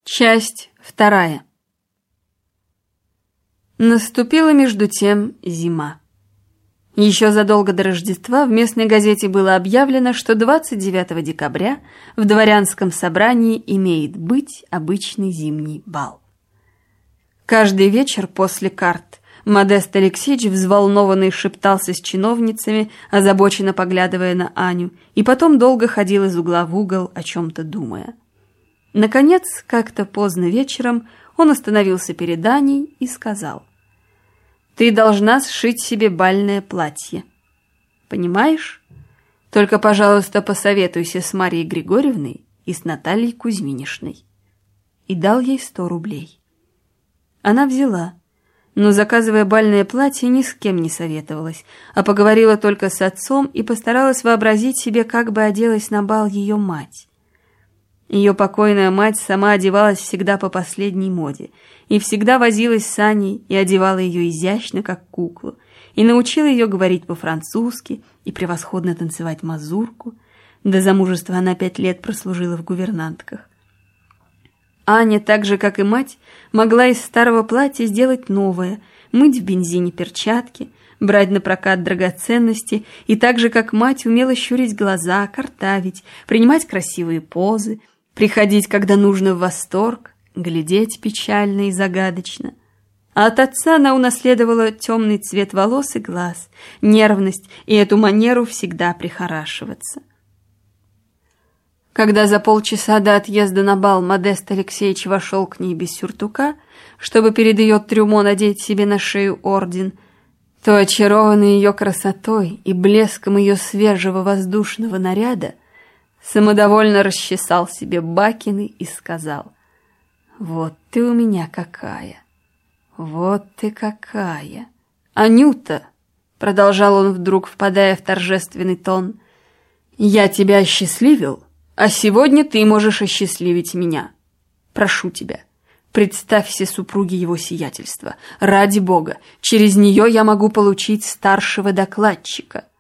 Часть вторая. Наступила между тем зима. Еще задолго до Рождества в местной газете было объявлено, что 29 декабря в дворянском собрании имеет быть обычный зимний бал. Каждый вечер после карт Модест Алексеевич взволнованный шептался с чиновницами, озабоченно поглядывая на Аню, и потом долго ходил из угла в угол, о чем-то думая. Наконец, как-то поздно вечером он остановился перед Аней и сказал: «Ты должна сшить себе бальное платье. Понимаешь? Только, пожалуйста, посоветуйся с Марьей Григорьевной и с Натальей Кузьминишной». И дал ей 100 рублей. Она взяла, но, заказывая бальное платье, ни с кем не советовалась, а поговорила только с отцом и постаралась вообразить себе, как бы оделась на бал ее мать. Ее покойная мать сама одевалась всегда по последней моде, и всегда возилась с Аней и одевала ее изящно, как куклу, и научила ее говорить по-французски и превосходно танцевать мазурку. До замужества она 5 лет прослужила в гувернантках. Аня, так же, как и мать, могла из старого платья сделать новое, мыть в бензине перчатки, брать на прокат драгоценности, и так же, как мать, умела щурить глаза, картавить, принимать красивые позы, приходить, когда нужно, в восторг, глядеть печально и загадочно. А от отца она унаследовала темный цвет волос и глаз, нервность и эту манеру всегда прихорашиваться. Когда за полчаса до отъезда на бал Модест Алексеевич вошел к ней без сюртука, чтобы перед ее трюмо надеть себе на шею орден, то, очарованный ее красотой и блеском ее свежего воздушного наряда, самодовольно расчесал себе бакины и сказал: «Вот ты у меня какая! Вот ты какая! Анюта!» — продолжал он вдруг, впадая в торжественный тон, «я тебя осчастливил, а сегодня ты можешь осчастливить меня. Прошу тебя, представься супруге его сиятельства. Ради Бога, через нее я могу получить старшего докладчика».